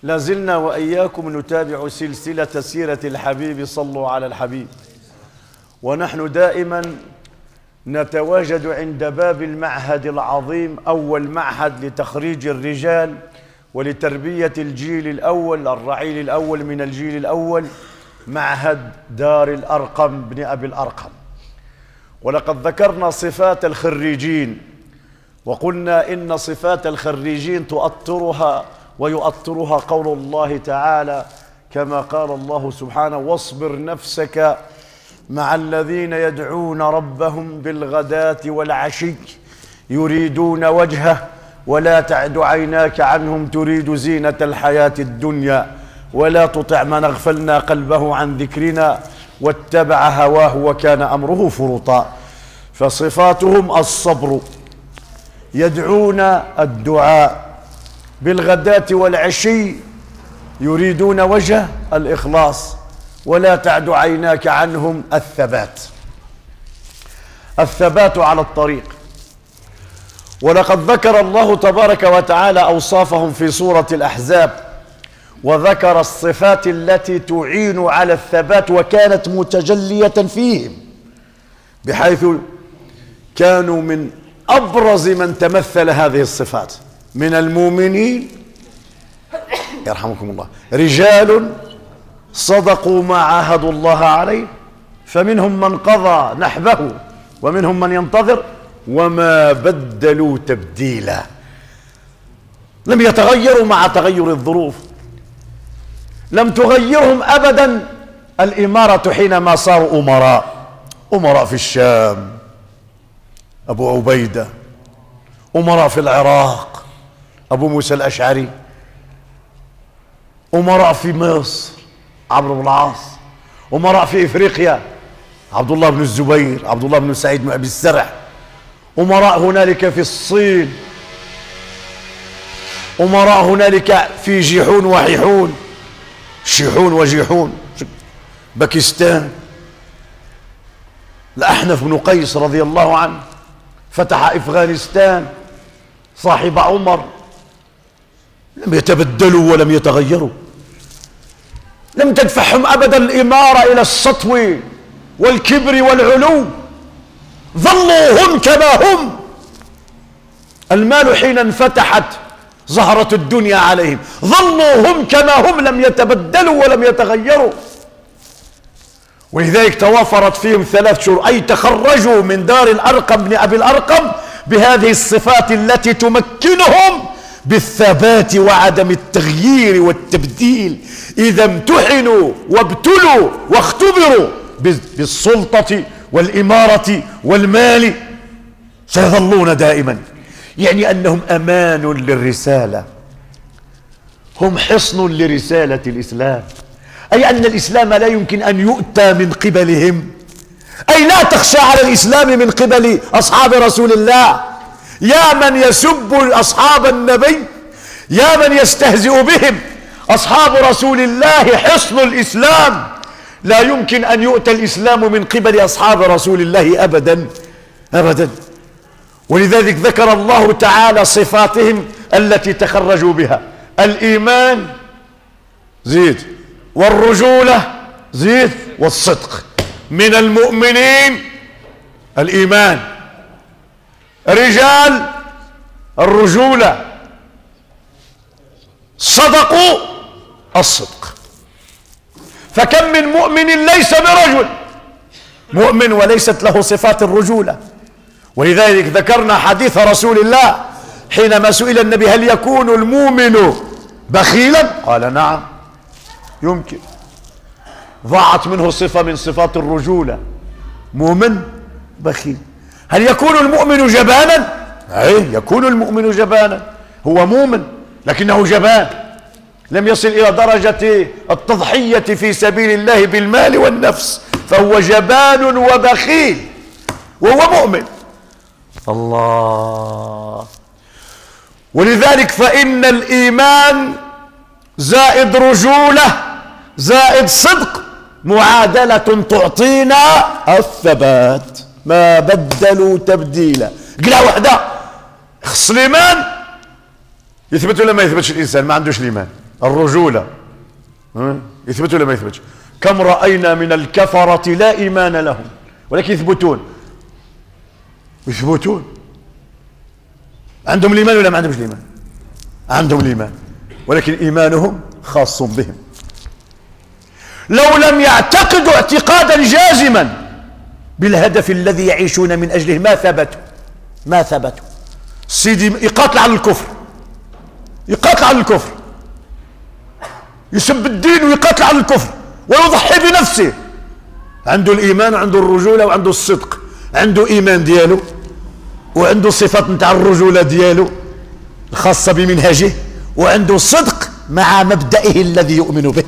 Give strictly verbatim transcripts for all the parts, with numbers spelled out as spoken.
لازلنا وإياكم نتابع سلسلة سيرة الحبيب، صلوا على الحبيب. ونحن دائما نتواجد عند باب المعهد العظيم، أول معهد لتخريج الرجال ولتربية الجيل الأول، الرعيل الأول من الجيل الأول، معهد دار الأرقم بن أبي الأرقم. ولقد ذكرنا صفات الخريجين، وقلنا إن صفات الخريجين تؤطرها ويؤطرها قول الله تعالى كما قال الله سبحانه: واصبر نفسك مع الذين يدعون ربهم بالغداة والعشي يريدون وجهه ولا تعد عيناك عنهم تريد زينة الحياة الدنيا ولا تطع من اغفلنا قلبه عن ذكرنا واتبع هواه وكان أمره فرطا. فصفاتهم الصبر، يدعون الدعاء بالغداة والعشي يريدون وجه الإخلاص، ولا تعد عيناك عنهم الثبات، الثبات على الطريق. ولقد ذكر الله تبارك وتعالى أوصافهم في سورة الأحزاب، وذكر الصفات التي تعين على الثبات وكانت متجلية فيهم، بحيث كانوا من أبرز من تمثل هذه الصفات من المؤمنين يرحمكم الله رجال صدقوا ما عاهدوا الله عليه، فمنهم من قضى نحبه ومنهم من ينتظر وما بدلوا تبديلا. لم يتغيروا مع تغير الظروف، لم تغيرهم أبدا الإمارة حينما صاروا أمراء، أمراء في الشام أبو عبيدة، أمراء في العراق أبو موسى الأشعري، أمراء في مصر عمرو بن العاص، أمراء في إفريقيا عبد الله بن الزبير، عبد الله بن سعيد بن أبي السرح، أمراء هنالك في الصين، أمراء هنالك في جيحون وحيحون، شيحون وجيحون، باكستان. الأحنف بن قيس رضي الله عنه فتح أفغانستان، صاحب عمر، لم يتبدلوا ولم يتغيروا، لم تدفعهم أبدا الإمارة إلى السطو والكبر والعلو، ظلوا هم كما هم. المال حين انفتحت ظهرت الدنيا عليهم، ظلوا هم كما هم، لم يتبدلوا ولم يتغيروا. ولذلك توافرت فيهم ثلاث شروط، أي تخرجوا من دار الأرقم بن أبي الأرقم بهذه الصفات التي تمكنهم بالثبات وعدم التغيير والتبديل. إذا امتحنوا وابتلوا واختبروا بالسلطة والإمارة والمال سيظلون دائما، يعني أنهم أمان للرسالة، هم حصن لرسالة الإسلام، أي أن الإسلام لا يمكن أن يؤتى من قبلهم، أي لا تخشى على الإسلام من قبل أصحاب رسول الله. يا من يسب أصحاب النبي، يا من يستهزئ بهم، أصحاب رسول الله حصن الإسلام، لا يمكن أن يؤتى الإسلام من قبل أصحاب رسول الله أبدا أبدا. ولذلك ذكر الله تعالى صفاتهم التي تخرجوا بها: الإيمان زيد، والرجولة زيد، والصدق. من المؤمنين الإيمان، رجال الرجولة، صدقوا الصدق. فكم من مؤمن ليس برجل، مؤمن وليست له صفات الرجولة. ولذلك ذكرنا حديث رسول الله حينما سئل النبي: هل يكون المؤمن بخيلا؟ قال: نعم يمكن. ضاعت منه صفة من صفات الرجولة، مؤمن بخيل. هل يكون المؤمن جبانا؟ أي يكون المؤمن جبانا، هو مؤمن لكنه جبان، لم يصل إلى درجة التضحية في سبيل الله بالمال والنفس، فهو جبان وبخيل وهو مؤمن. الله. ولذلك فإن الإيمان زائد رجولة زائد صدق معادلة تعطينا الثبات، ما بدلوا تبديلا. قلها وحده، خص الإيمان يثبت ولا ما يثبتش؟ الإنسان ما عندوش الإيمان، الرجولة، يثبتوا ولا ما يثبتش؟ كم رأينا من الكفرة لا إيمان لهم ولكن يثبتون يثبتون عندهم الإيمان ولا ما عندهمش الإيمان؟ عندهم الإيمان ولكن إيمانهم خاص بهم. لو لم يعتقدوا اعتقادا جازما بالهدف الذي يعيشون من أجله ما ثبتوا ما ثبتوا سيدي يقاتل على الكفر، يقاتل على الكفر، يسب الدين ويقاتل على الكفر ويضحي بنفسه. عنده الإيمان وعنده الرجولة وعنده الصدق، عنده إيمان دياله وعنده صفات نتاع الرجولة دياله الخاصة بمنهجه، وعنده صدق مع مبدئه الذي يؤمن به.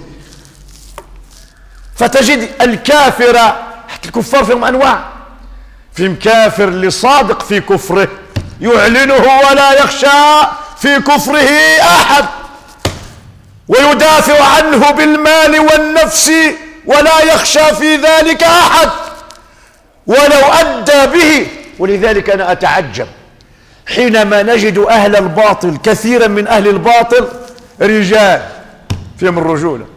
فتجد الكافر، حتى الكفار فيهم أنواع، فيهم كافر لصادق في كفره يعلنه ولا يخشى في كفره أحد، ويدافع عنه بالمال والنفس ولا يخشى في ذلك أحد ولو أدى به. ولذلك أنا أتعجب حينما نجد أهل الباطل، كثيرا من أهل الباطل رجال فيهم الرجولة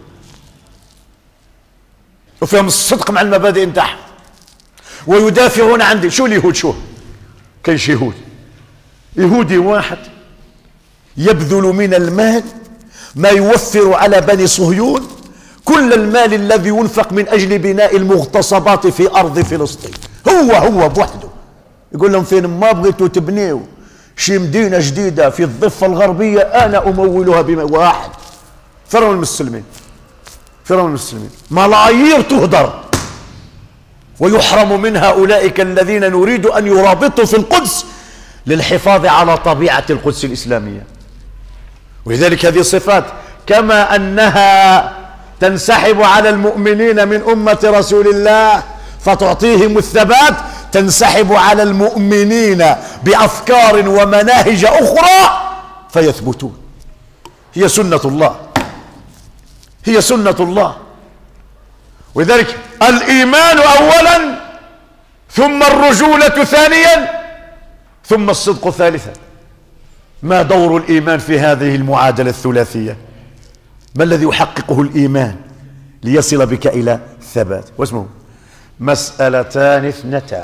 وفيهم الصدق مع المبادئ نتاعهم ويدافعون عن دين. شو اليهود؟ شو كاينش يهود، يهودي واحد يبذل من المال ما يوفر على بني صهيون كل المال الذي ينفق من أجل بناء المغتصبات في أرض فلسطين، هو هو بوحده يقول لهم فين ما بغيتوا تبنيوا شي مدينة جديدة في الضفة الغربية أنا أمولها بواحد. فرعون المسلمين، فرعون المسلمين ملايير تهدر ويحرم منها أولئك الذين نريد أن يرابطوا في القدس للحفاظ على طبيعة القدس الإسلامية. ولذلك هذه الصفات كما أنها تنسحب على المؤمنين من أمة رسول الله فتعطيهم الثبات، تنسحب على المؤمنين بأفكار ومناهج أخرى فيثبتون. هي سنة الله، هي سنة الله. ولذلك الإيمان أولا، ثم الرجولة ثانيا، ثم الصدق ثالثا. ما دور الإيمان في هذه المعادلة الثلاثية؟ ما الذي يحققه الإيمان ليصل بك إلى الثبات؟ واسمه مسألتان اثنتان.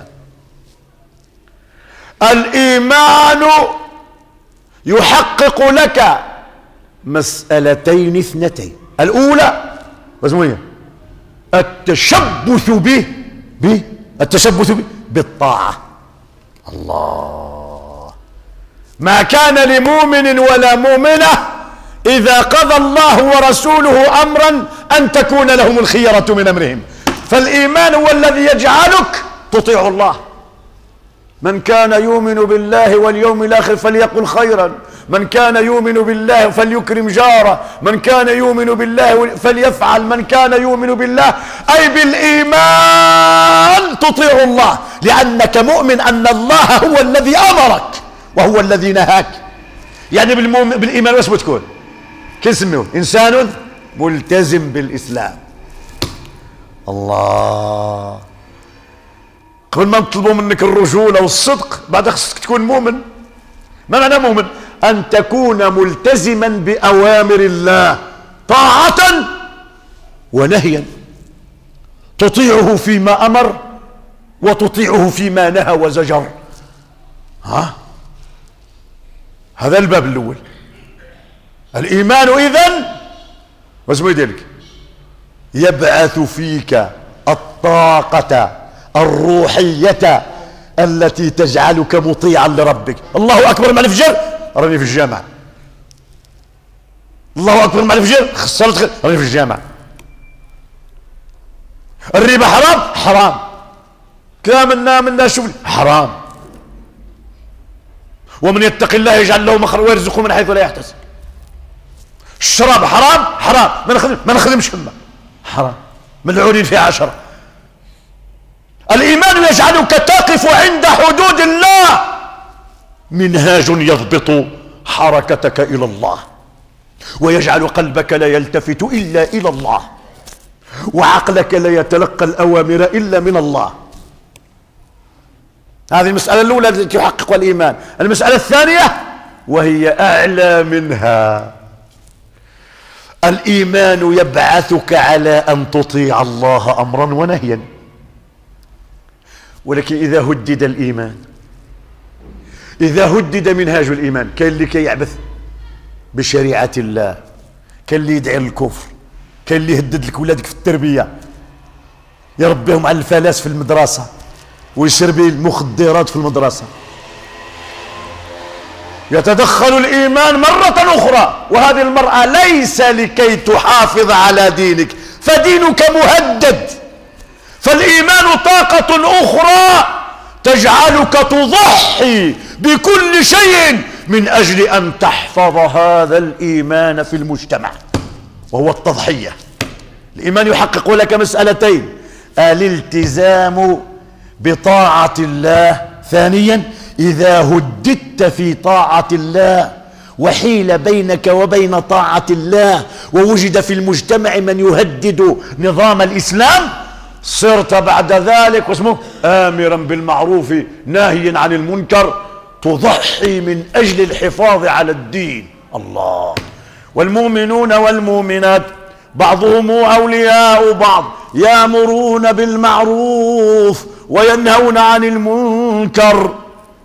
الإيمان يحقق لك مسألتين اثنتين. الأولى واسمه ايه؟ التشبث به به التشبث به بالطاعة. الله، ما كان لمؤمن ولا مؤمنة إذا قضى الله ورسوله أمرا أن تكون لهم الخيرة من أمرهم. فالإيمان هو الذي يجعلك تطيع الله. من كان يؤمن بالله واليوم الآخر فليقل خيرا، من كان يؤمن بالله فليكرم جاره، من كان يؤمن بالله فليفعل، من كان يؤمن بالله أي بالإيمان تطيع الله، لأنك مؤمن أن الله هو الذي أمرك وهو الذي نهاك. يعني بالإيمان واسمه تكون كيسميه إنسان ملتزم بالإسلام. الله، قبل ما نطلبوا منك الرجولة والصدق بعد خصك تكون مؤمن. ما معنى مؤمن؟ أن تكون ملتزما بأوامر الله طاعة ونهيا، تطيعه فيما أمر وتطيعه فيما نهى وزجر. ها، هذا الباب الأول. الإيمان إذن واسمه ذلك يبعث فيك الطاقة الروحية التي تجعلك مطيعا لربك. الله أكبر مع الفجر راني في الجامع، الله أكبر مع الفجر خسرت راني في الجامع. الربا حرام حرام، كاملنا منا شغل حرام. ومن يتق الله يجعل له مخرجا ويرزقه من حيث لا يحتسب. الشراب حرام حرام، ما نخدم ما نخدمش فما حرام، ملعونين فيها عشرة. الإيمان يجعلك تقف عند حدود الله، منهاج يضبط حركتك إلى الله ويجعل قلبك لا يلتفت إلا إلى الله وعقلك لا يتلقى الأوامر إلا من الله. هذه المسألة الأولى التي يحقق الإيمان. المسألة الثانية وهي أعلى منها، الإيمان يبعثك على أن تطيع الله أمرا ونهيا، ولكن إذا هدد الإيمان، إذا هدد منهاج الإيمان، كان اللي كيعبث بشريعة الله، كان اللي يدعي للكفر، كان اللي يهدد لك ولادك في التربية، يربيهم على الفلاس في المدرسة ويشربي المخدرات في المدرسة. يتدخل الإيمان مرة أخرى، وهذه المرأة ليس لكي تحافظ على دينك، فدينك مهدد، فالإيمان طاقة أخرى تجعلك تضحي بكل شيء من أجل أن تحفظ هذا الإيمان في المجتمع، وهو التضحية. الإيمان يحقق لك مسألتين: الالتزام بطاعة الله، ثانيا إذا هددت في طاعة الله وحيل بينك وبين طاعة الله ووجد في المجتمع من يهدد نظام الإسلام، صرت بعد ذلك واسمه آمرا بالمعروف ناهيا عن المنكر، تضحي من أجل الحفاظ على الدين. الله. والمؤمنون والمؤمنات بعضهم أولياء بعض، يأمرون بالمعروف وينهون عن المنكر.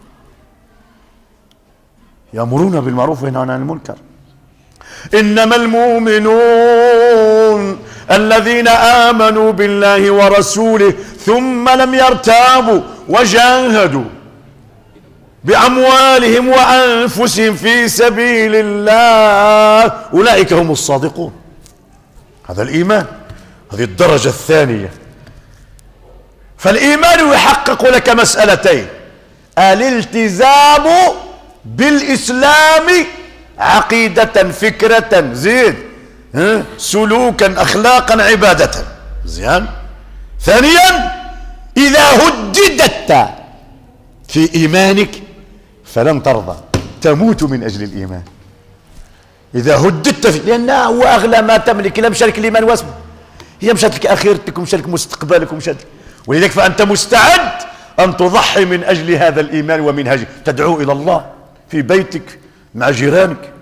يأمرون بالمعروف وينهون عن المنكر. إنما المؤمنون الذين آمنوا بالله ورسوله ثم لم يرتابوا وجاهدوا بأموالهم وأنفسهم في سبيل الله، أولئك هم الصادقون. هذا الإيمان، هذه الدرجة الثانية. فالإيمان يحقق لك مسألتين: الالتزام بالإسلام عقيدة فكرة زيد سلوكا أخلاقا عبادة زين. ثانيا إذا هددت في إيمانك فلن ترضى، تموت من أجل الإيمان. إذا هددت في، لأن هو أغلى ما تملك، لا مشارك الإيمان واسمه، هي مشات لك آخرتك ومشات لك مستقبلك ومشات لك، ولذلك فأنت مستعد أن تضحي من أجل هذا الإيمان ومنهجه، تدعو إلى الله في بيتك مع جيرانك.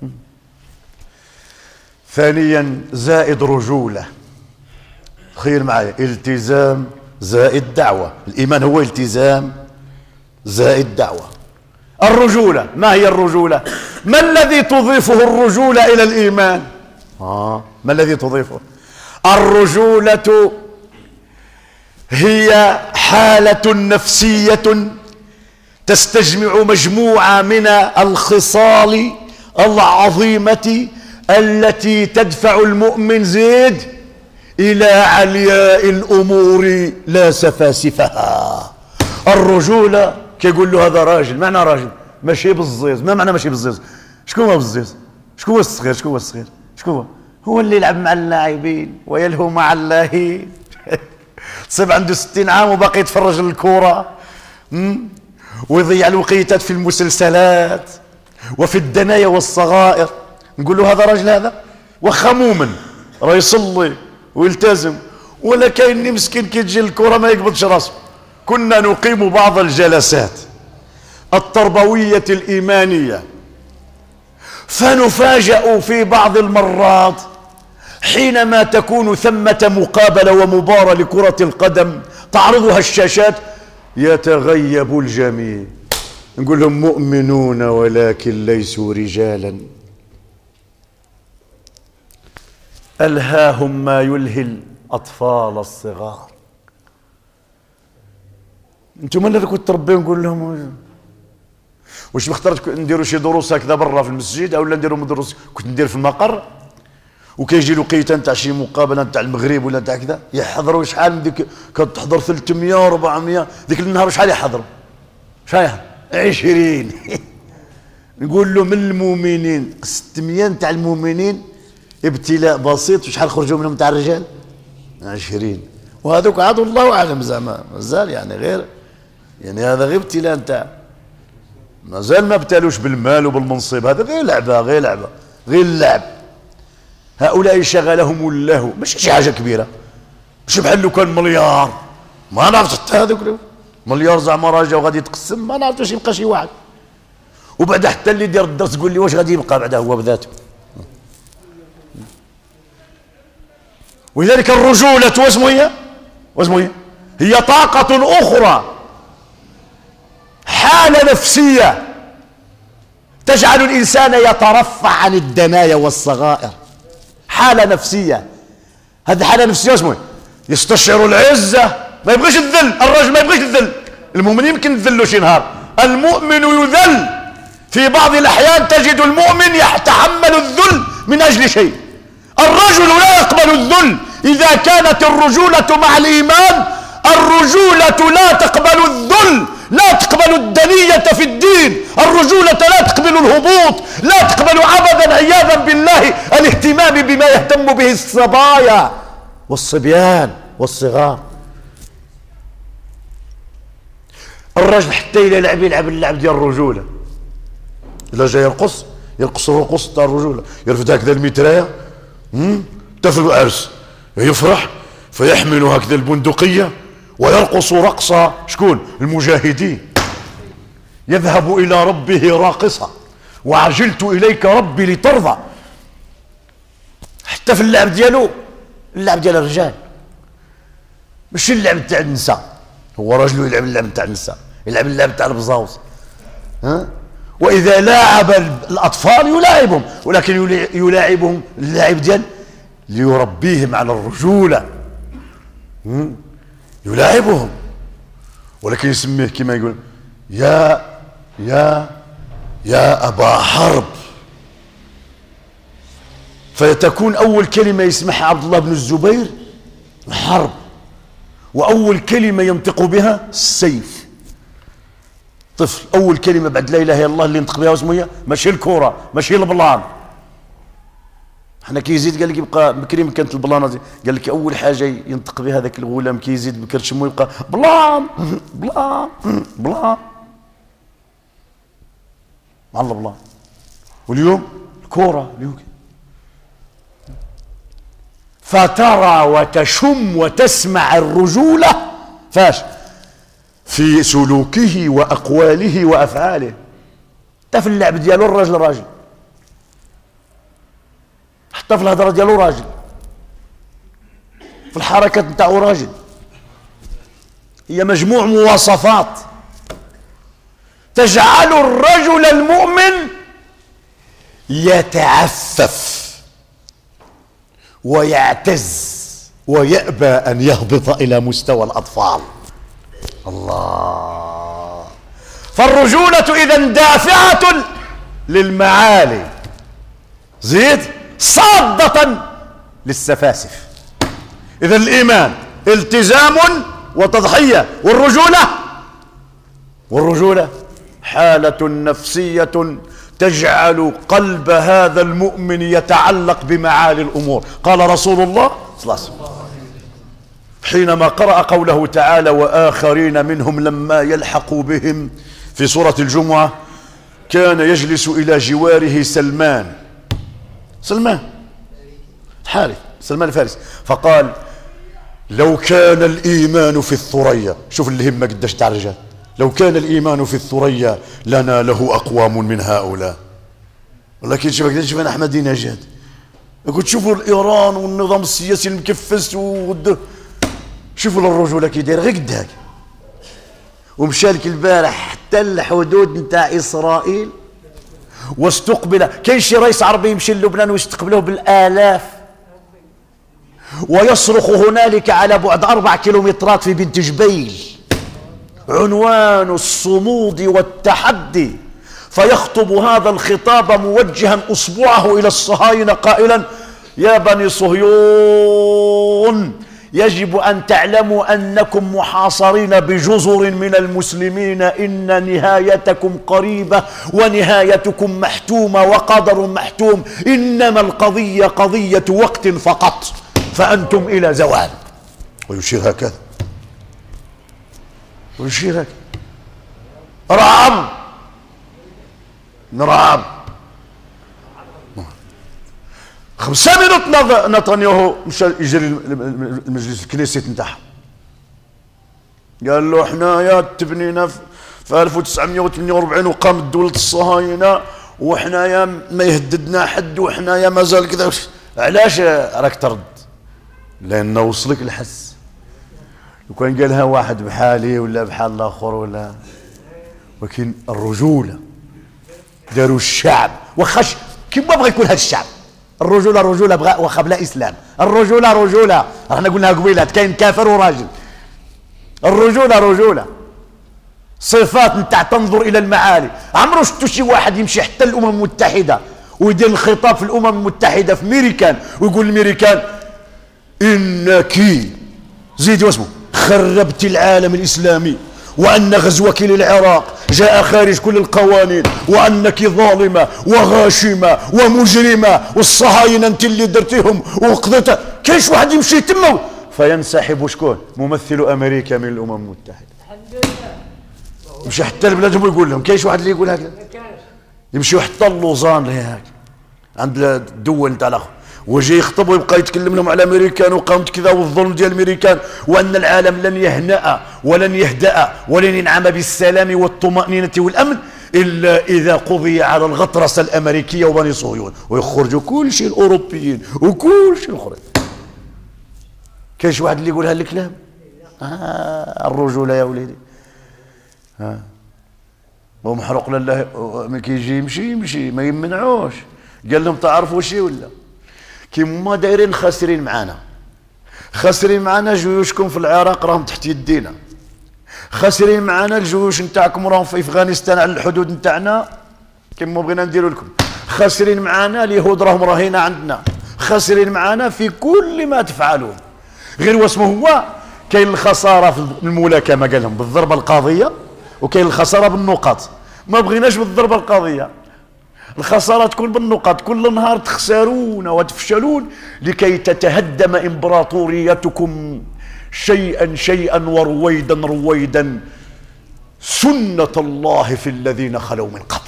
ثانيا زائد رجولة. تخيل معي، التزام زائد دعوة. الإيمان هو التزام زائد دعوة. الرجولة، ما هي الرجولة؟ ما الذي تضيفه الرجولة إلى الإيمان؟ آه ما الذي تضيفه؟ الرجولة هي حالة نفسية تستجمع مجموعة من الخصال العظيمة التي تدفع المؤمن زيد إلى علياء الأمور لا سفاسفها. الرجولة كيقول له هذا راجل، معنى راجل ماشي بالزيز. ما معنى ماشي بالزيز؟ شكون هو بالزيز؟ شكون هو الصغير؟ شكون هو الصغير؟ شكون هو؟ هو اللي يلعب مع اللاعبين ويلهو مع اللاهين. تصيب عنده ستين عام وباقي يتفرج للكورة ويضيع الوقيتات في المسلسلات وفي الدنايا والصغائر. نقول له هذا راجل، هذا واخا مؤمن راه يصلي ويلتزم، ولا كاين مسكين كي تجي الكرة ما يقبضش راسه. كنا نقيم بعض الجلسات التربوية الإيمانية، فنفاجأ في بعض المرات حينما تكون ثمة مقابلة ومباراة لكرة القدم تعرضها الشاشات يتغيب الجميع. نقول لهم مؤمنون ولكن ليسوا رجالا، ألهاهم ما يلهي الأطفال الصغار. انتم اللي كنتوا تربيوا. نقول لهم واش اخترت نديروا شي دروس هكذا برا في المسجد، او لا نديروا دروس كنت ندير في المقر، وكيجي لقيته نتاع شي مقابله نتاع المغرب ولا نتاع كذا يحضروا شحال ديك كتحضر ثلاثمية وأربعمية ديك النهار شحال يحضروا؟ شحال يحضر؟ عشرين. نقول له من المؤمنين ستمية نتاع المؤمنين ابتلاء بسيط، وشحال خرجوا منهم تاع الرجال؟ عشرين. وهذوك عاد الله اعلم زعما مازال يعني غير يعني هذا غير ابتلاء نتاع مازال ما ابتلوش بالمال وبالمنصب، هذا غير لعبه غير لعبه غير اللعب. هؤلاء شغلهم اللهو، ماشي شي حاجه كبيره، مش بحال لو كان مليار ما نعرفش حتى هذوك مليار زعما راه جا وغادي يتقسم ما نعرفش يبقى شي واحد، وبعد حتى اللي يدير الدرس تقول لي واش غادي يبقى بعدا هو بذاته. ولذلك الرجولة واسمه هي واسمه هي هي طاقة أخرى، حالة نفسية تجعل الإنسان يترفع عن الدنايا والصغائر. حالة نفسية، هذه حالة نفسية اسمه يستشعر العزة، ما يبغيش الذل. الرجل ما يبغيش الذل، المؤمن يمكن يذله شي نهار، المؤمن يذل في بعض الأحيان. تجد المؤمن يتحمل الذل من أجل شيء، الرجل لا يقبل الذل. إذا كانت الرجولة مع الإيمان، الرجولة لا تقبل الذل، لا تقبل الدنية في الدين، الرجولة لا تقبل الهبوط، لا تقبل أبدا عياذا بالله الاهتمام بما يهتم به الصبايا والصبيان والصغار. الرجل حتى يلعب يلعب اللعب ديال الرجولة، إلا جاي يرقص يرقص الرقص تاع الرجولة، يرفد هكذا المتراية حتى في العرس يفرح فيحمل هكذا البندقية ويرقص رقص شكون؟ المجاهدين. يذهب إلى ربه راقصا وعجلت إليك ربي لترضى. حتى في اللعب ديالو، اللعب ديال الرجال ماشي اللعب تاع النساء. هو رجل يلعب اللعب تاع النساء، يلعب اللعب تاع البزاوز. ها؟ وإذا لاعب الأطفال يلاعبهم، ولكن يلاعبهم اللعب ديال ليربيهم على الرجولة. يلاعبهم، ولكن يسميه كما يقول يا يا يا أبا حرب. فتكون أول كلمة يسمعها عبد الله بن الزبير حرب، وأول كلمة ينطق بها السيف. طفل أول كلمة بعد لا إله إلا الله اللي ينطق بها واسمه هي ماشي الكرة، ماشي البلان. احنا كي يزيد قال لك يبقى بكري كانت البلانه، قال لك اول حاجه ينطق بها هذاك الغلام كي يزيد بكر شمو يبقى بلان بلان بلان مع الله بلان. واليوم الكوره اليوم. فترى وتشم وتسمع الرجوله فاش؟ في سلوكه واقواله وافعاله. حتى في اللعب ديالو الراجل راجل، حتى في الهضره ديالو راجل، في الحركات نتاعو راجل. هي مجموع مواصفات تجعل الرجل المؤمن يتعفف ويعتز ويأبى أن يهبط إلى مستوى الأطفال. الله. فالرجولة إذن دافعة للمعالي، زيد صادة للسفاسف. إذا الإيمان التزام وتضحية، والرجولة والرجولة حالة نفسية تجعل قلب هذا المؤمن يتعلق بمعالي الأمور. قال رسول الله صلى الله عليه وسلم حينما قرأ قوله تعالى وآخرين منهم لما يلحقوا بهم في سورة الجمعة، كان يجلس إلى جواره سلمان سلمان حارث سلمان الفارسي، فقال لو كان الإيمان في الثريا، شوف الهمة قداش تاع الرجال، لو كان الإيمان في الثريا لنا له أقوام من هؤلاء. ولكن شوف قداش شوف أحمدي نجاد يقول شوفوا الإيران والنظام السياسي المكفس والد... شوفوا الرجولة كي داير غير قداك. ومشى لك البارح حتى الحدود نتاع إسرائيل واستقبل، كاين شي رئيس عربي يمشي للبنان ويستقبلوه بالآلاف، ويصرخ هنالك على بعد أربع كيلومترات في بنت جبيل عنوان الصمود والتحدي، فيخطب هذا الخطاب موجها أصبعه إلى الصهاينة قائلا يا بني صهيون يجب أن تعلموا أنكم محاصرين بجزر من المسلمين، إن نهايتكم قريبة ونهايتكم محتومة وقدر محتوم، إنما القضية قضية وقت فقط فأنتم إلى زوال. ويشير هكذا ويشير هكذا. رعب نرعب خمسة منوت نتنياهو مشى يجري المجلس الكنيست نتاعها، قال له حنايا تبنينا في ألف وتسعمائة وثمانية وأربعين وقامت دولة الصهاينة وحنايا ما يهددنا حد وحنايا مازال كذا. علاش راك ترد؟ لأنه وصلك الحس. لو كان قالها واحد بحالي ولا بحال الآخر ولا، ولكن الرجولة داروا الشعب وخش كيما بغى يكون هذا الشعب. الرجولة رجولة بغى واخا بلا إسلام، الرجولة رجولة، رانا قلناها قبيلات، كاين كافر وراجل. الرجولة رجولة، صفات نتاع تنظر إلى المعالي. عمرو شفتوا شي واحد يمشي حتى الأمم المتحدة ويدير الخطاب في الأمم المتحدة في ميريكان ويقول الميريكان إنك زيد واسمه خربت العالم الإسلامي، وأن غزوك للعراق جاء خارج كل القوانين، وأنك ظالمة وغاشمة ومجرمة، والصهاينة أنت اللي درتيهم وقضيتها. كاينش واحد يمشي تما فينسحب شكون؟ ممثل أمريكا من الأمم المتحدة. يمشي حتى لبلادهم ويقول لهم. كاينش واحد اللي يقول هكذا؟ يمشي حتى لوزان هيك عند الدول نتاع الاخر، وجاي يخطب ويبقى يتكلم لهم على امريكان وقامت كذا والظلم ديال الامريكان، وان العالم لن يهنأ ولن يهدأ ولن ينعم بالسلام والطمأنينة والامن الا اذا قضي على الغطرسه الامريكيه وبني صهيون، ويخرجوا كل شيء الاوروبيين وكل شيء الاخرين. كاينش واحد اللي يقول هالكلام؟ آه الرجوله يا وليدي. ها ومحروق لله ما كيجي يمشي يمشي ما يمنعوش. قال لهم تعرفوا شي ولا كيما دايرين خاسرين معانا، خاسرين معانا جيوشكم في العراق راهم تحت يدينا، خاسرين معانا الجيوش نتاعكم راهم في افغانستان على الحدود نتاعنا كيما بغينا نديروا لكم، خاسرين معانا اليهود راهم راهينا عندنا، خاسرين معانا في كل ما تفعلون. غير واسمه هو كاين الخساره في الملاكمه قال لهم بالضربه القاضيه، وكاين الخساره بالنقاط. ما بغيناش بالضربه القاضيه، الخساره تكون بالنقاط. كل نهار تخسرون وتفشلون لكي تتهدم امبراطوريتكم شيئا شيئا ورويدا رويدا، سنه الله في الذين خلوا من قبل.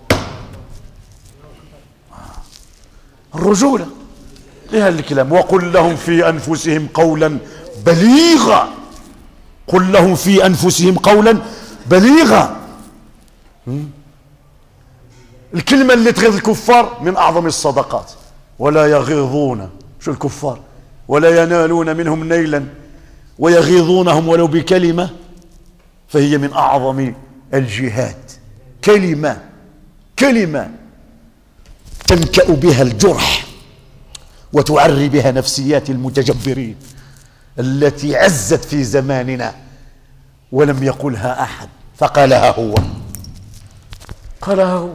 الرجوله لها الكلام. وقل لهم في انفسهم قولا بليغا، قل لهم في انفسهم قولا بليغا. الكلمة اللي تغيظ الكفار من أعظم الصدقات. ولا يغيظون شو الكفار ولا ينالون منهم نيلا ويغيظونهم ولو بكلمة، فهي من أعظم الجهاد. كلمة كلمة تنكأ بها الجرح وتعري بها نفسيات المتجبرين التي عزت في زماننا ولم يقلها أحد، فقالها هو، قالها هو.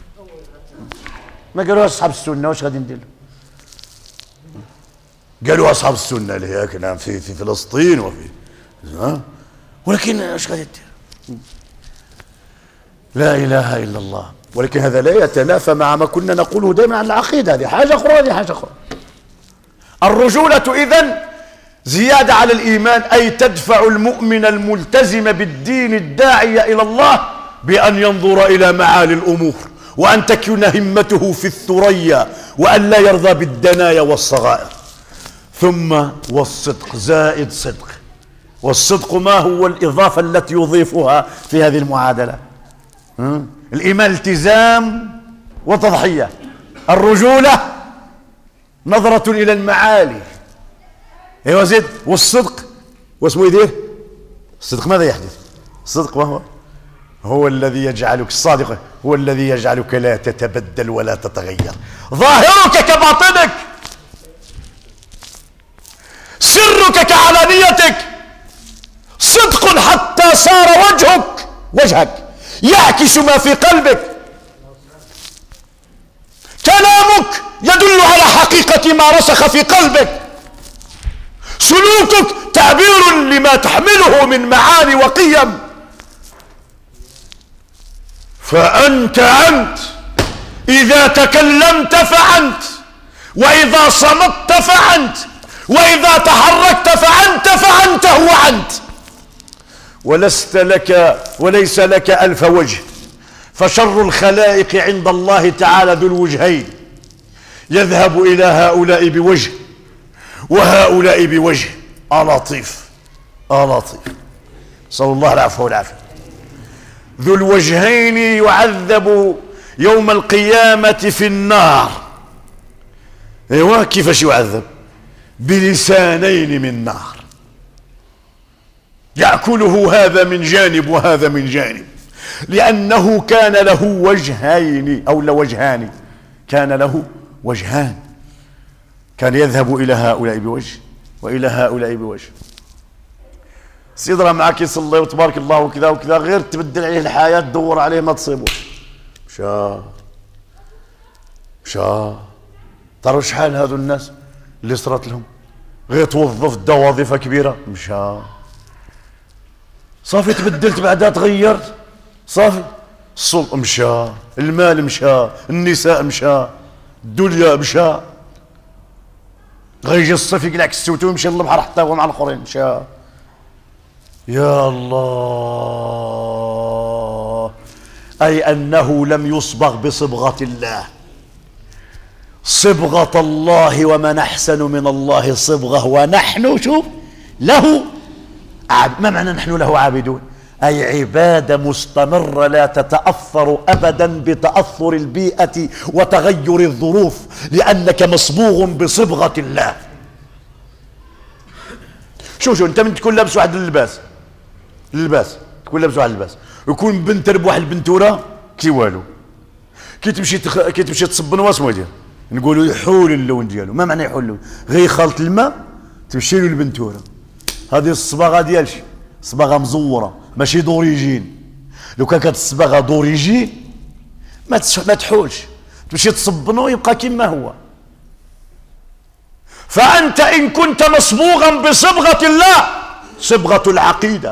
ما قالوها أصحاب السنة، واش غادي ندير؟ قالوا أصحاب السنة اللي هي كلام في في فلسطين وفي ها، ولكن واش غادي دير؟ لا إله إلا الله. ولكن هذا لا يتنافى مع ما كنا نقوله دائما عن العقيدة. هذه حاجة أخرى، هذه حاجة أخرى. الرجولة إذن زيادة على الإيمان، أي تدفع المؤمن الملتزم بالدين الداعية إلى الله بأن ينظر إلى معالي الأمور، وأن تكون همته في الثريا، وأن لا يرضى بالدنايا والصغائر. ثم والصدق زائد صدق. والصدق ما هو الإضافة التي يضيفها في هذه المعادلة؟ الإيمان التزام وتضحية، الرجولة نظرة إلى المعالي. ايوه زيد. والصدق واسمه يدير الصدق ماذا يحدث؟ الصدق وهو هو الذي يجعلك الصادق، هو الذي يجعلك لا تتبدل ولا تتغير، ظاهرك كباطنك، سرك كعلانيتك، صدق حتى صار وجهك وجهك يعكس ما في قلبك، كلامك يدل على حقيقة ما رسخ في قلبك، سلوكك تعبير لما تحمله من معاني وقيم. فأنت أنت إذا تكلمت فأنت، وإذا صمت فأنت، وإذا تحركت فأنت، فأنت هو أنت، ولست لك وليس لك ألف وجه. فشر الخلائق عند الله تعالى ذو الوجهين، يذهب إلى هؤلاء بوجه وهؤلاء بوجه. ألطيف ألطيف، صلى الله العفو والعافية. ذو الوجهين يعذب يوم القيامة في النار. ايوه كيفاش يعذب؟ بلسانين من نار يأكله هذا من جانب وهذا من جانب، لأنه كان له وجهين أو لوجهان، كان له وجهان، كان يذهب إلى هؤلاء بوجه وإلى هؤلاء بوجه. سيد راه معاك يصلي وتبارك الله وكذا وكذا، غير تبدل عليه الحياة تدور عليه ما تصيبوش، مشى مشى. ترى شحال هذو الناس اللي صرات لهم، غير توظف دا وظيفة كبيرة مشى، صافي تبدلت بعدها تغيرت، صافي السلطة مشى، المال مشى، النساء مشى، الدنيا مشى، غيجي الصيف يقلع كسوته ويمشي للبحر حتى هو مع الاخرين مشى. يا الله، أي أنه لم يصبغ بصبغة الله، صبغة الله، ومن أحسن من الله صبغة، ونحن شوف له عاب. ما معنى نحن له عابدون؟ أي عبادة مستمرة لا تتأثر أبدا بتأثر البيئة وتغير الظروف، لأنك مصبوغ بصبغة الله. شو شو أنت من تكون لابس واحد اللباس اللباس تكون لابس واحد اللباس، ويكون بنت رب واحد البنتورة كي والو، كي تمشي تخ... كي تمشي تصبن واسمو يدير، نقولوا يحول اللون ديالو. ما معنى يحول اللون؟ غير يخلط الماء تمشي له البنتورة. هذه الصباغة ديال شي صباغة مزورة ماشي دوريجين. لو كان كانت الصباغة دوريجين ما ما تحولش، تمشي تصبنو يبقى كما هو. فأنت إن كنت مصبوغا بصبغة الله، صبغة العقيدة،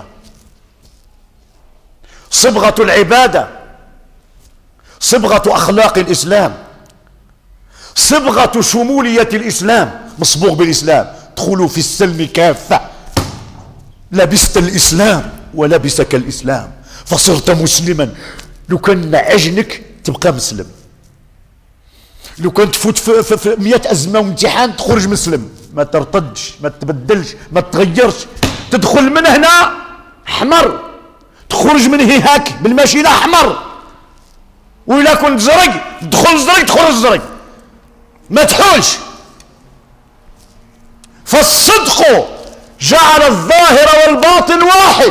صبغة العبادة، صبغة أخلاق الإسلام، صبغة شمولية الإسلام، مصبوغ بالإسلام. ادخلوا في السلم كافة، لبست الإسلام ولبسك الإسلام فصرت مسلما. لو كان عجنك تبقى مسلم، لو كنت تفوت في, في, في مئة أزمة وامتحان تخرج مسلم، ما ترتدش، ما تبدلش، ما تغيرش. تدخل من هنا أحمر، تخرج من هيك بالماشينة أحمر، وإلا كنت زرق تدخل زرق تخرج زرق، ما تحولش. فالصدق جعل الظاهر والباطن واحد،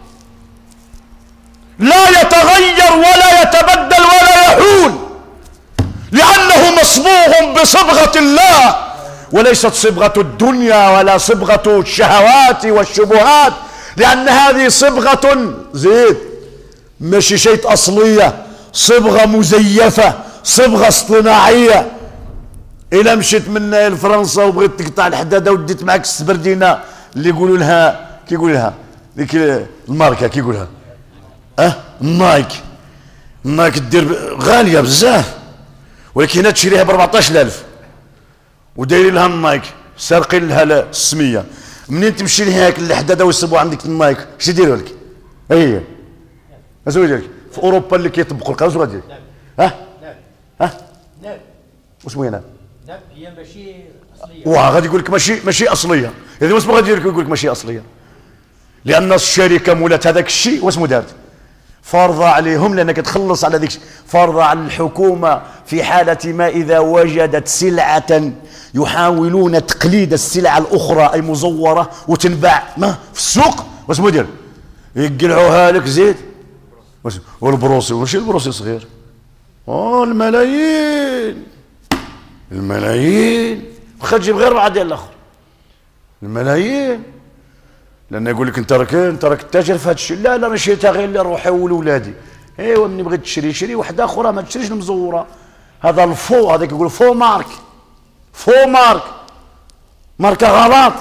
لا يتغير ولا يتبدل ولا يحول، لأنه مصبوغ بصبغة الله، وليست صبغة الدنيا ولا صبغة الشهوات والشبهات، لأن هذه صبغة زيد ماشي شيء أصلية، صبغة مزيفة، صبغة اصطناعية. إلا مشيت من لفرنسا وبغيت تقطع الحدادة وديت معك السبردينة اللي يقولوا لها كي يقول لها ديك الماركة كي يقولها اه النايك، النايك دير غالية بزاف، ولكن هنا تشريها ب أربعطاش ألف ودايرين لها النايك، سارقين لها السمية. منين تمشي لهاك الحدادة ويصيبوا عندك النايك اش يديروا لك؟ هي اش يدير لك؟ في أوروبا اللي كيطبقوا القانون اش غادي يدير؟ ها؟ ها؟ واش بغينا؟ لا هي ماشي اصليه. واه غادي يقول لك ماشي ماشي اصليه. اذا واش غادي يقول لك ماشي اصليه؟ لان الشركه مولات هذاك الشيء واسمو دارت فرض عليهم، لانك تخلص على ذيك فرض على الحكومه في حاله ما اذا وجدت سلعه يحاولون تقليد السلعه الاخرى اي مزوره وتنباع ما في السوق، واسمو دير يقلعوها لك زيت والبروسي، ماشي البروسي صغير، اه الملايين الملايين، واخا تجيب غير ربعه ديال الاخر الملايين. لان يقول لك انت راك انت راك تاجر في هذا الشيء، لا لا انا شريتها غير لروحي ولولادي. ايوا مني بغيت تشري شري واحده اخرى، ما تشريش المزوره. هذا الفو، هذاك يقول فو مارك، فو مارك، ماركه غلط.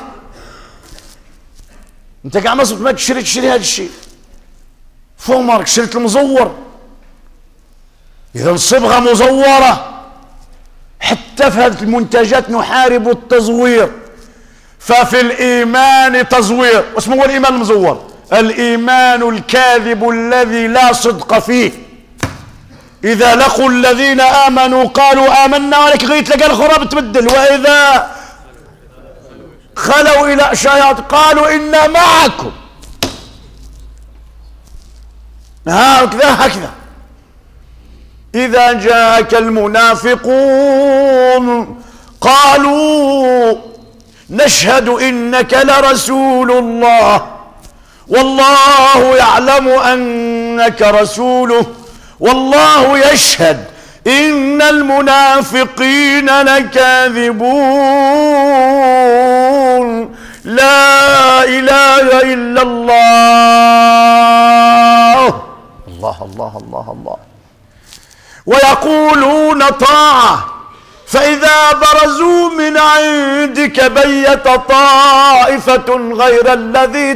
انت كاع ما ما تشري تشري هذا الشيء فو مارك، شريت المزور. اذا صبغه مزوره. حتى في هذه المنتجات نحارب التزوير. ففي الإيمان تزوير. واسمه هو الإيمان المزور؟ الإيمان الكاذب الذي لا صدق فيه. إذا لقوا الذين آمنوا قالوا آمنا، ولكن غير تلقى الأخرى بتبدل. وإذا خلوا إلى شياطين قالوا إنا معكم. هكذا هكذا. إذا جاءك المنافقون قالوا نشهد إنك لرسول الله والله يعلم أنك رسوله والله يشهد إن المنافقين لكاذبون. لا إله إلا الله. الله الله الله الله. ويقولون طاعة فإذا برزوا من عندك بيت طائفة غير الذي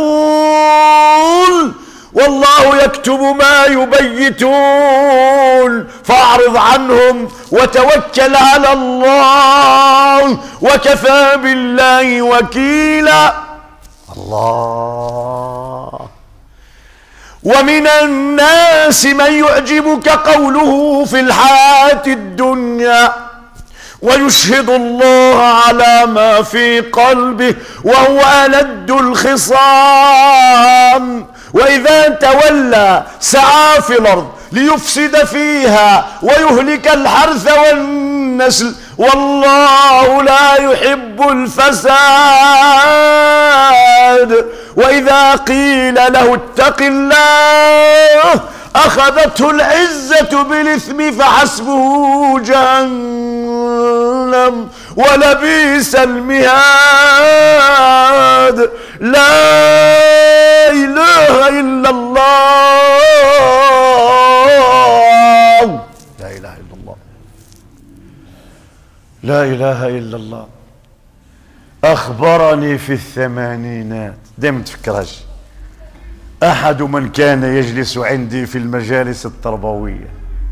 تقول والله يكتب ما يبيتون فاعرض عنهم وتوكل على الله وكفى بالله وكيلا. الله. ومن الناس من يعجبك قوله في الحياة الدنيا ويشهد الله على ما في قلبه وهو ألد الخصام وإذا تولى سعى في الأرض ليفسد فيها ويهلك الحرث والنسل والله لا يحب الفساد. وإذا قيل له اتق الله أخذته العزة بالإثم فحسبه جهنم ولبئس المهاد. لا إله إلا الله. لا إله إلا الله. لا إله إلا الله. أخبرني في الثمانينات، دائما تفكرهاش، أحد من كان يجلس عندي في المجالس التربوية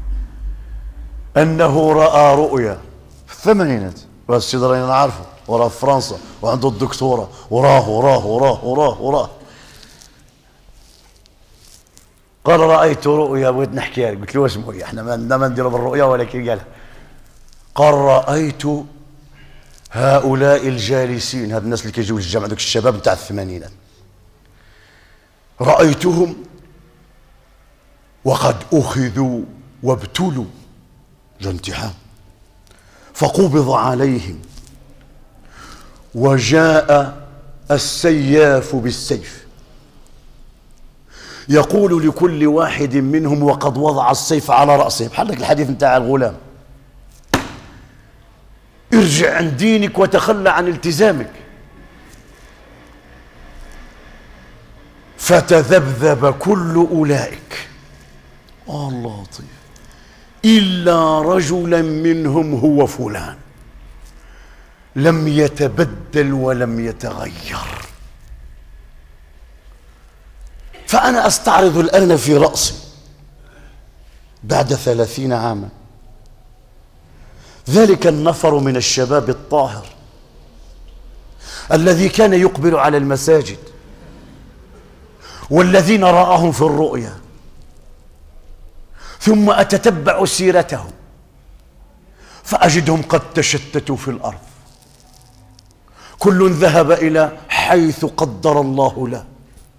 أنه رأى رؤيا في الثمانينات، وهذا السيد رانا نعرفه وراه في فرنسا وعنده الدكتوراه وراه وراه وراه وراه وراه. قال رأيت رؤيا، بغيت نحكيها لك، قلت له واش هي، احنا ما نديروا بالرؤيا ولكن قالها. قال رأيت هؤلاء الجالسين، هاد الناس اللي كيجيو للجامعة، دوك الشباب نتاع الثمانينات، رأيتهم وقد أخذوا وابتلوا، جاء امتحان، فقبض عليهم وجاء السياف بالسيف يقول لكل واحد منهم وقد وضع السيف على رأسه، بحال لك الحديث نتاع الغلام، ارجع عن دينك وتخلى عن التزامك. فتذبذب كل أولئك، الله لطيف، إلا رجلا منهم هو فلان لم يتبدل ولم يتغير. فأنا أستعرض الآن في رأسي بعد ثلاثين عاما ذلك النفر من الشباب الطاهر الذي كان يقبل على المساجد والذين رآهم في الرؤيا، ثم أتتبع سيرتهم فأجدهم قد تشتتوا في الأرض، كل ذهب إلى حيث قدر الله له،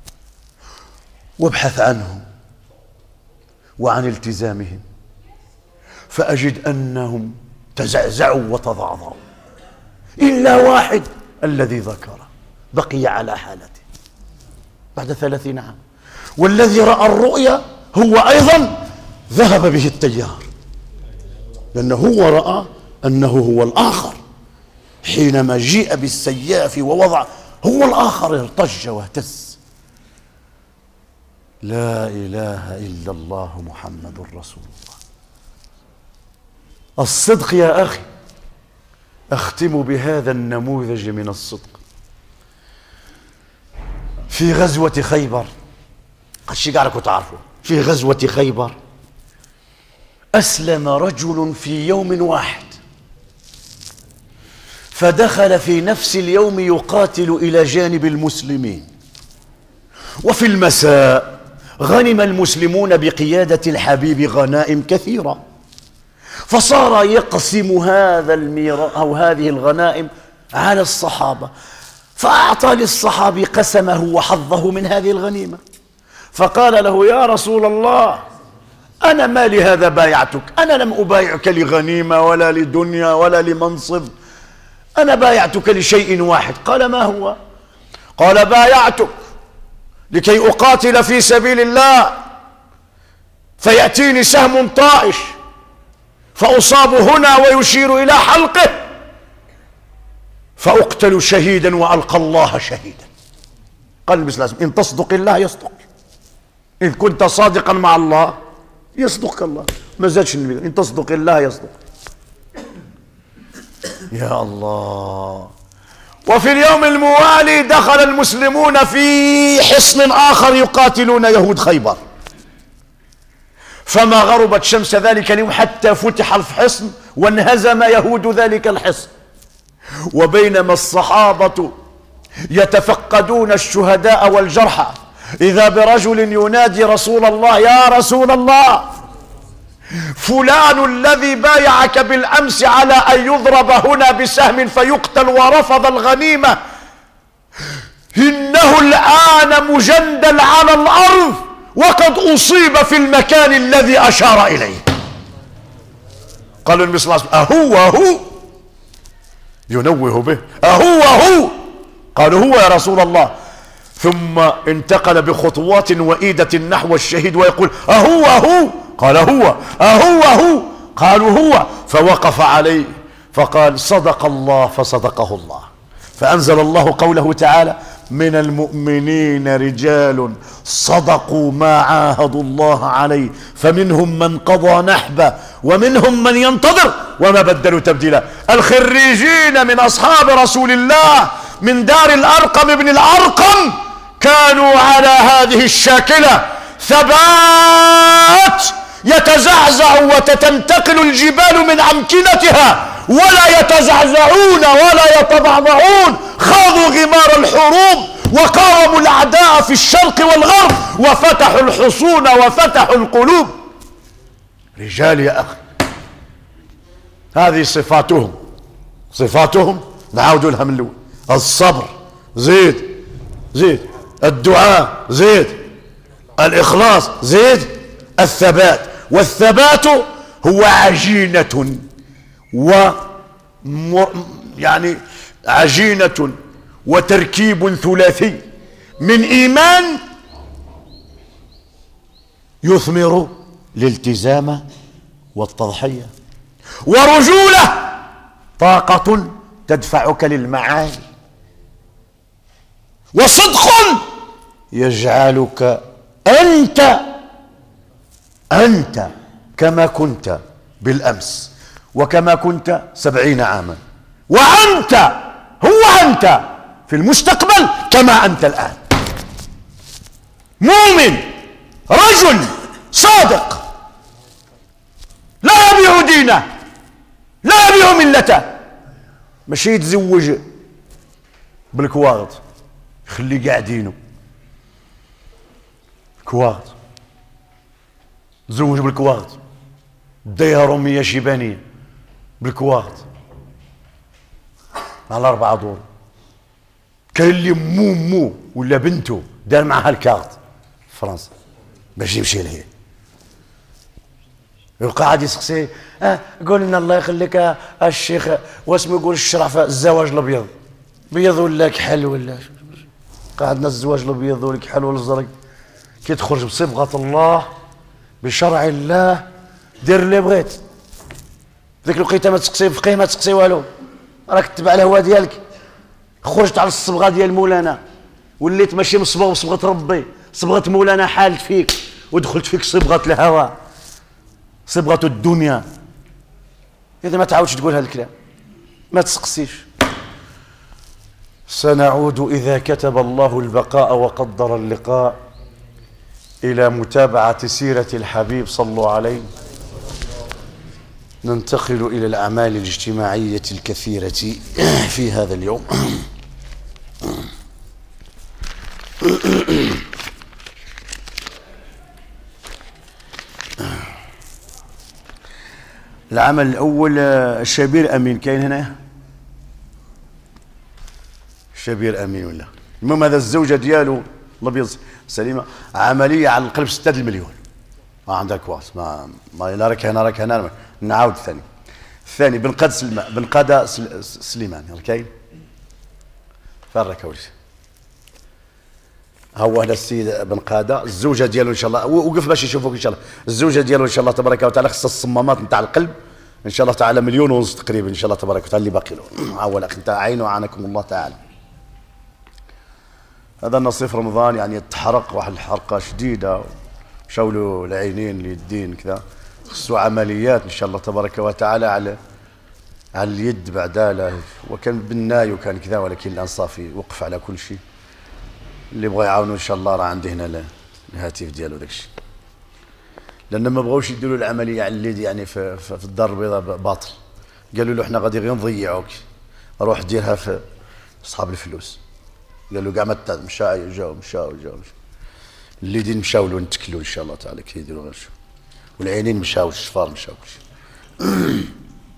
وابحث عنهم وعن التزامهم فأجد أنهم تزعزعوا وتضعضعوا، إلا واحد الذي ذكره بقي على حالته بعد ثلاثين عام. والذي رأى الرؤيا هو أيضا ذهب به التيار، لأنه هو رأى أنه هو الآخر، حينما جيء بالسياف ووضع هو الآخر ارتج واهتز. لا إله إلا الله محمد رسول الله. الصدق يا أخي، أختم بهذا النموذج من الصدق. في غزوة خيبر، قدشي قاعدكم تعرفوا، في غزوة خيبر أسلم رجل في يوم واحد، فدخل في نفس اليوم يقاتل إلى جانب المسلمين. وفي المساء غنم المسلمون بقيادة الحبيب غنائم كثيرة، فصار يقسم هذا الميراث أو هذه الغنائم على الصحابة، فأعطى للصحابي قسمه وحظه من هذه الغنيمة، فقال له يا رسول الله أنا ما لهذا بايعتك، أنا لم أبايعك لغنيمة ولا لدنيا ولا لمنصب، أنا بايعتك لشيء واحد. قال ما هو؟ قال بايعتك لكي أقاتل في سبيل الله فيأتيني سهم طائش فأصاب هنا ويشير إلى حلقه فأقتل شهيدا وألقى الله شهيدا. قال النبي صلى الله عليه وسلم إن تصدق الله يصدق، إن كنت صادقا مع الله يصدق الله. ما زادش النبي إن تصدق الله يصدق. يا الله. وفي اليوم الموالي دخل المسلمون في حصن آخر يقاتلون يهود خيبر، فما غربت شمس ذلك اليوم حتى فتح الحصن وانهزم يهود ذلك الحصن. وبينما الصحابة يتفقدون الشهداء والجرحى إذا برجل ينادي رسول الله يا رسول الله فلان الذي بايعك بالأمس على أن يضرب هنا بسهم فيقتل ورفض الغنيمة إنه الآن مجندل على الأرض وقد أصيب في المكان الذي أشار إليه. قالوا النبي صلى الله عليه وسلم أهو هو؟ ينوه به أهو هو؟ قالوا هو يا رسول الله. ثم انتقل بخطوات وإيدة نحو الشهيد ويقول أهو هو؟ قال هو. أهو هو؟ قالوا هو. فوقف عليه فقال صدق الله فصدقه الله. فأنزل الله قوله تعالى من المؤمنين رجال صدقوا ما عاهدوا الله عليه فمنهم من قضى نحبه ومنهم من ينتظر وما بدلوا تبديلا. الخريجين من أصحاب رسول الله من دار الأرقم بن الأرقم كانوا على هذه الشاكلة ثبات يتزعزع وتتنتقل الجبال من أمكنتها ولا يتزعزعون ولا يتضعضعون. خاضوا غمار الحروب وقاوموا الأعداء في الشرق والغرب وفتحوا الحصون وفتحوا القلوب. رجال يا أخي. هذه صفاتهم صفاتهم نعود لها من الأول. الصبر زيد زيد، الدعاء زيد، الإخلاص زيد، الثبات. والثبات هو عجينة و يعني عجينة وتركيب ثلاثي من إيمان يثمر الالتزام والتضحية، ورجولة طاقة تدفعك للمعالي، وصدق يجعلك أنت أنت كما كنت بالأمس وكما كنت سبعين عاما، وأنت هو أنت في المستقبل كما أنت الآن. مؤمن رجل صادق لا يبيع دينه لا يبيع ملته، ماشي يتزوج بالكواغط يخلي قاع دينه كواغط، تزوج بالكواغط دايها رومية شيبانية بالكواغط على أربعة دور. كاين اللي مو مو ولا بنته دار معها الكارت في فرنسا باش يمشي لهيه، يبقى قاعد يسقسي اه قول لنا الله يخليك اه الشيخ واسمو يقول الشرع الزواج الابيض بيض ولا كحل ولا قاعدنا الزواج الابيض ولا كحل ولا الزرق كي تخرج بصبغه الله بشرع الله دير اللي بغيت. ذيك الوقيته ما تسقسي فقيه ما تسقسي والو، راك تتبع الهوى ديالك. خرجت على الصبغه ديال مولانا وليت ماشي مصبوغ بصبغه ربي، صبغه مولانا حالت فيك ودخلت فيك صبغه الهوى صبغه الدنيا. اذا ما تعاودش تقول هذا الكلام ما تسقسيش. سنعود اذا كتب الله البقاء وقدر اللقاء الى متابعه سيره الحبيب صلوا عليه. ننتقل إلى الأعمال الاجتماعية الكثيرة في هذا اليوم. العمل الأول الشبير أمين كاين هنا؟ الشبير أمين ولا؟ المهم هذا الزوجة ديالو الله بيض سليمة عملية على القلب ستة المليون. ما عندك واس ما ما لا راك هنا راك هنا نعاود ثاني. الثاني بن قاد سليمان، بن قادة سليمان الكاين فرك ولد. هو هذا السيد بن قادة، الزوجة ديالو ان شاء الله، وقف باش يشوفوك ان شاء الله. الزوجة ديالو ان شاء الله تبارك وتعالى خصها الصمامات نتاع القلب ان شاء الله تعالى مليون ونص تقريبا ان شاء الله تبارك وتعالى اللي باقي له. هو الاخ نتاع عينه وعانكم الله تعالى. هذا نصيف رمضان يعني تحرق واحد الحرقه شديده، مشاو له العينين اليدين كذا، خصو عمليات ان شاء الله تبارك وتعالى على على اليد بعداله، وكان بالناي وكان كذا، ولكن الان صافي وقف على كل شيء. اللي بغى يعاونوا ان شاء الله راه عندي هنا الهاتف ديالو داك الشيء، لان ما بغاوش يديروا العمليه على اليد يعني في, في, في الدار البيضاء باطل. قالوا له احنا غادي غير نضيعوك، روح ديرها في اصحاب الفلوس. قالوا كاع ما مشى جاو مشاو جاو اليدين مشاو له نتكلوا ان شاء الله تعالى كي يديروا غير شو، والعينين مشاو، الشفار مشاو كل شيء.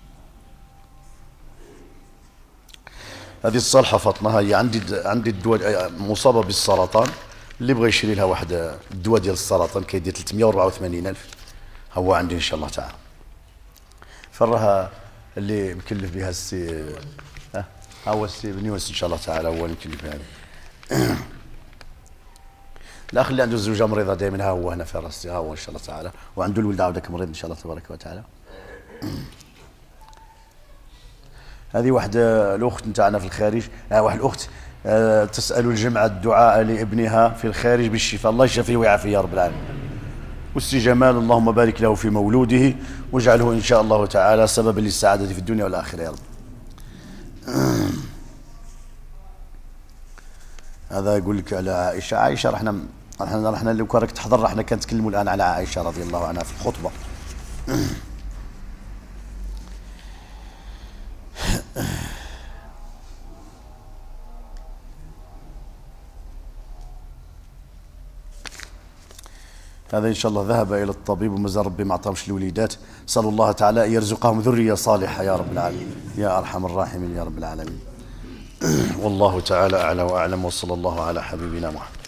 هذه الصالحه فاطمه هي عندي عندي الدواء مصابه بالسرطان، اللي بغى يشري لها واحد الدواء ديال السرطان كيدير ثلاثمائة وأربعة وثمانين ألف، هو عندي ان شاء الله تعالى. فراها اللي مكلف بها السي ها هو السي بن يونس ان شاء الله تعالى، هو اللي مكلف بها. الاخ اللي عنده الزوجه مريضه دائما ها هو هنا في راسي، ها هو ان شاء الله تعالى، وعنده الولد عاودك مريض ان شاء الله تبارك وتعالى. هذه واحدة الأخت نتاعنا في الخارج، آه واحد الأخت آه تسأل الجمعة الدعاء لابنها في الخارج بالشفاء، الله يشفيه ويعافيه يا رب العالمين. والسي جمال اللهم بارك له في مولوده واجعله إن شاء الله تعالى سببا للسعادة في الدنيا والآخرة يا رب. هذا يقول لك على عائشة. عائشة رحنا رحنا رحنا لو كان راك تحضر رحنا كنتكلموا الآن على عائشة رضي الله عنها في الخطبة. هذا إن شاء الله ذهب إلى الطبيب ومازال ربي ما عطاهمش الوليدات، نسأل الله تعالى أن يرزقهم ذرية صالحة يا رب العالمين يا أرحم الراحمين يا رب العالمين. والله تعالى أعلى وأعلم، وصلى الله على حبيبنا محمد.